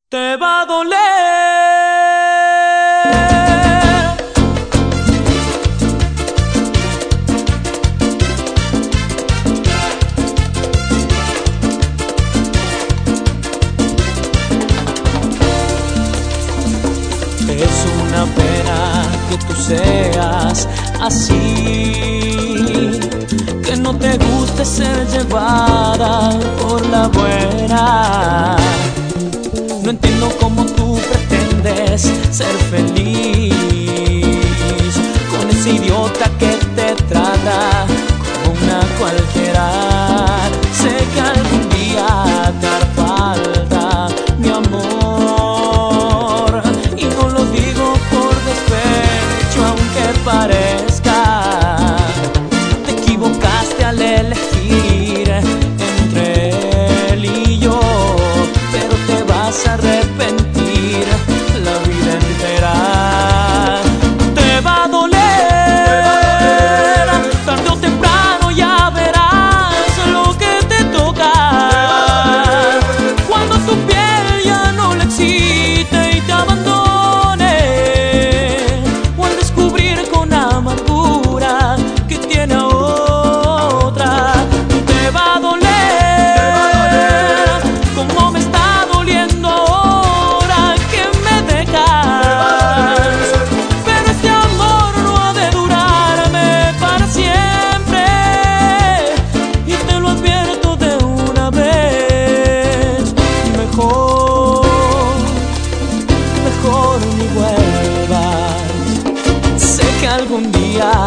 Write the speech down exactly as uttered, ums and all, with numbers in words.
Te va a doler. Es una pena que tú seas así, que no te guste ser llevada por la buena. No entiendo cómo tú pretendes ser feliz con ese idiota que te trata como una cualquiera. Sé que algún día te hará falta mi amor, y no lo digo por despecho, aunque parezca. Te equivocaste al elegir entre él y yo, pero te vas a arrepentir la vida entera. Te va a doler, tarde o temprano ya verás lo que te toca. Cuando tu piel ya no le excite y te abandone, o al descubrir con amargura que tiene a otra. Te va a doler como me está doliendo ahora que me dejas. Pero este amor no ha de durarme para siempre, y te lo advierto de una vez. Mejor, mejor ni vuelvas. Sé que algún día